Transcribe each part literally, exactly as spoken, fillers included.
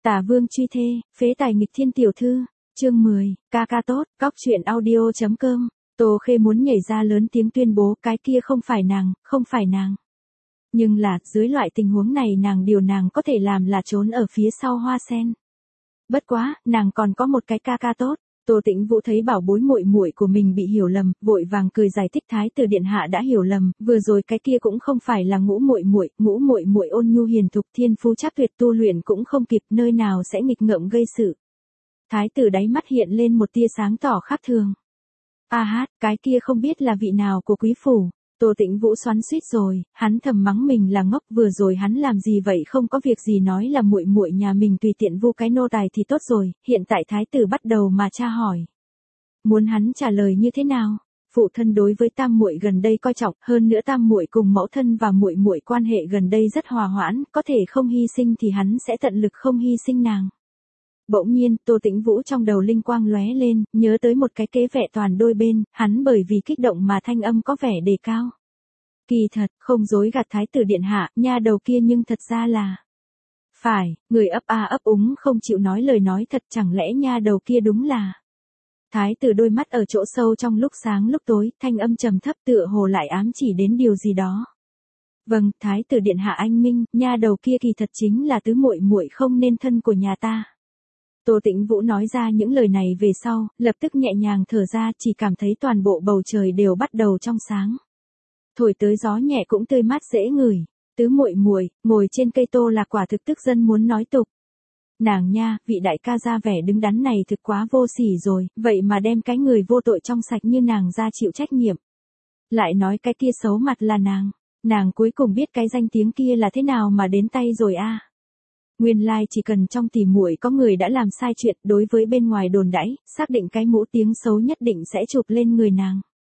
Tả Vương truy thê, phế tài nghịch thiên tiểu thư, chương mười, ca ca tốt, cóc truyện audio.com. Tô Khê muốn nhảy ra lớn tiếng tuyên bố cái kia không phải nàng, không phải nàng. Nhưng là, dưới loại tình huống này nàng điều nàng có thể làm là trốn ở phía sau hoa sen. Bất quá, nàng còn có một cái ca ca tốt. Tô Tĩnh Vũ thấy bảo bối muội muội của mình bị hiểu lầm, vội vàng cười giải thích thái tử điện hạ đã hiểu lầm, vừa rồi cái kia cũng không phải là ngũ muội muội, ngũ muội muội ôn nhu hiền thục thiên phú chắc tuyệt tu luyện cũng không kịp, nơi nào sẽ nghịch ngợm gây sự. Thái tử đáy mắt hiện lên một tia sáng tỏ khác thường. A hát, cái kia không biết là vị nào của quý phủ. Tô Tĩnh Vũ xoắn xuýt rồi, hắn thầm mắng mình là ngốc, vừa rồi hắn làm gì vậy, không có việc gì nói là muội muội nhà mình tùy tiện vu cái nô tài thì tốt rồi, hiện tại thái tử bắt đầu mà tra hỏi. Muốn hắn trả lời như thế nào? Phụ thân đối với tam muội gần đây coi trọng, hơn nữa tam muội cùng mẫu thân và muội muội quan hệ gần đây rất hòa hoãn, có thể không hy sinh thì hắn sẽ tận lực không hy sinh nàng. Bỗng nhiên, Tô Tĩnh Vũ trong đầu linh quang lóe lên, nhớ tới một cái kế vẽ toàn đôi bên, hắn bởi vì kích động mà thanh âm có vẻ đề cao. Kỳ thật, không dối gạt thái tử điện hạ, nha đầu kia nhưng thật ra là... Phải, người ấp a ấp úng không chịu nói lời nói thật, chẳng lẽ nha đầu kia đúng là... Thái tử đôi mắt ở chỗ sâu trong lúc sáng lúc tối, thanh âm trầm thấp tựa hồ lại ám chỉ đến điều gì đó. Vâng, thái tử điện hạ anh minh, nha đầu kia kỳ thật chính là tứ muội muội không nên thân của nhà ta. Tô Tĩnh Vũ nói ra những lời này về sau, lập tức nhẹ nhàng thở ra, chỉ cảm thấy toàn bộ bầu trời đều bắt đầu trong sáng. Thổi tới gió nhẹ cũng tươi mát dễ ngửi. Tứ muội muội ngồi trên cây tô là quả thực tức dân muốn nói tục. Nàng nha, vị đại ca ra vẻ đứng đắn này thực quá vô sỉ rồi, vậy mà đem cái người vô tội trong sạch như nàng ra chịu trách nhiệm. Lại nói cái kia xấu mặt là nàng, nàng cuối cùng biết cái danh tiếng kia là thế nào mà đến tay rồi a. À. Nguyên lai like chỉ cần trong tỉ muội có người đã làm sai chuyện, đối với bên ngoài đồn đãi, xác định cái mũ tiếng xấu nhất định sẽ chụp lên người nàng.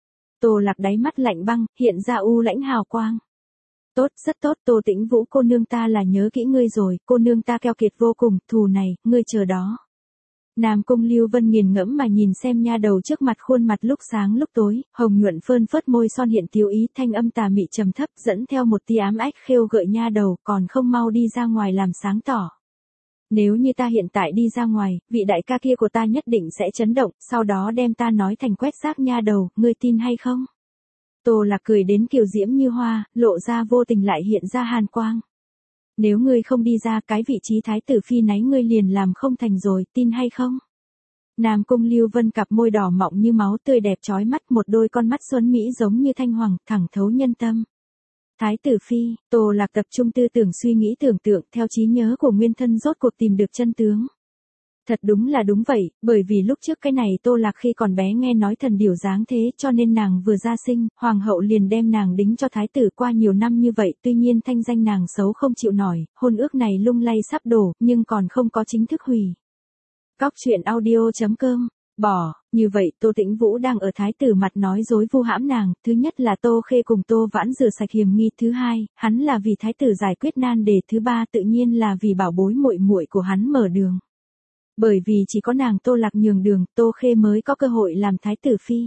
Tô Lạc đáy mắt lạnh băng, hiện ra u lãnh hào quang. Tốt, rất tốt, Tô Tĩnh Vũ cô nương ta là nhớ kỹ ngươi rồi, cô nương ta keo kiệt vô cùng, thù này, ngươi chờ đó. Nam Cung Lưu Vân nghiền ngẫm mà nhìn xem nha đầu trước mặt, khuôn mặt lúc sáng lúc tối, hồng nhuận phơn phớt môi son hiện tiêu ý, thanh âm tà mị trầm thấp, dẫn theo một tia ám ách khêu gợi nha đầu, còn không mau đi ra ngoài làm sáng tỏ. Nếu như ta hiện tại đi ra ngoài, vị đại ca kia của ta nhất định sẽ chấn động, sau đó đem ta nói thành quét rác nha đầu, ngươi tin hay không? Tô Lạc cười đến kiều diễm như hoa, lộ ra vô tình lại hiện ra hàn quang. Nếu ngươi không đi ra, cái vị trí thái tử phi náy ngươi liền làm không thành rồi, tin hay không? Nam Cung Lưu Vân cặp môi đỏ mọng như máu tươi đẹp chói mắt, một đôi con mắt xuân mỹ giống như thanh hoàng, thẳng thấu nhân tâm. Thái tử phi, Tô Lạc tập trung tư tưởng suy nghĩ tưởng tượng, theo trí nhớ của nguyên thân rốt cuộc tìm được chân tướng. Thật đúng là đúng vậy, bởi vì lúc trước cái này Tô Lạc khi còn bé nghe nói thần điểu dáng thế, cho nên nàng vừa ra sinh, hoàng hậu liền đem nàng đính cho thái tử. Qua nhiều năm như vậy, tuy nhiên thanh danh nàng xấu không chịu nổi, hôn ước này lung lay sắp đổ, nhưng còn không có chính thức hủy. Cóc truyện audio.com. Bỏ, như vậy Tô Tĩnh Vũ đang ở thái tử mặt nói dối vu hãm nàng, thứ nhất là Tô Khê cùng Tô Vãn rửa sạch hiểm nghi, thứ hai, hắn là vì thái tử giải quyết nan đề, thứ ba tự nhiên là vì bảo bối muội muội của hắn mở đường. Bởi vì chỉ có nàng Tô Lạc nhường đường, Tô Khê mới có cơ hội làm thái tử phi.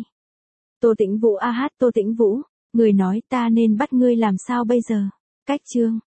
Tô Tĩnh Vũ a hát Tô Tĩnh Vũ, người nói ta nên bắt ngươi làm sao bây giờ? Cách chương.